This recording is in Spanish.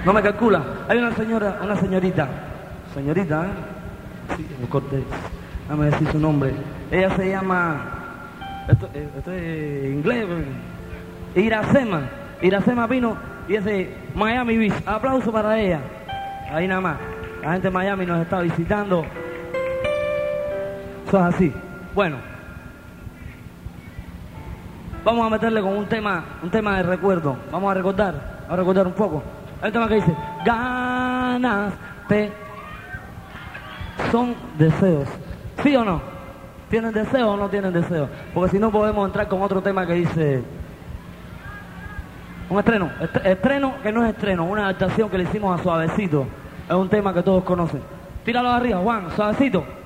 No me calcula. Hay una señora, una señorita. Señorita, ¿eh? Sí, Cortés. Déjame decir su nombre. Ella se llama... Esto es inglés. Iracema. Iracema vino y ese Miami Beach. Aplauso para ella. Ahí nada más. La gente de Miami nos está visitando. Eso es así. Bueno. Vamos a meterle con un tema de recuerdo. Vamos a recordar un poco. Hay un tema que dice, ganas son deseos. ¿Sí o no? ¿Tienen deseos o no tienen deseos? Porque si no podemos entrar con otro tema que dice... Un estreno. Estreno que no es estreno. Una adaptación que le hicimos a Suavecito. Es un tema que todos conocen. Tíralo arriba, Juan. Suavecito.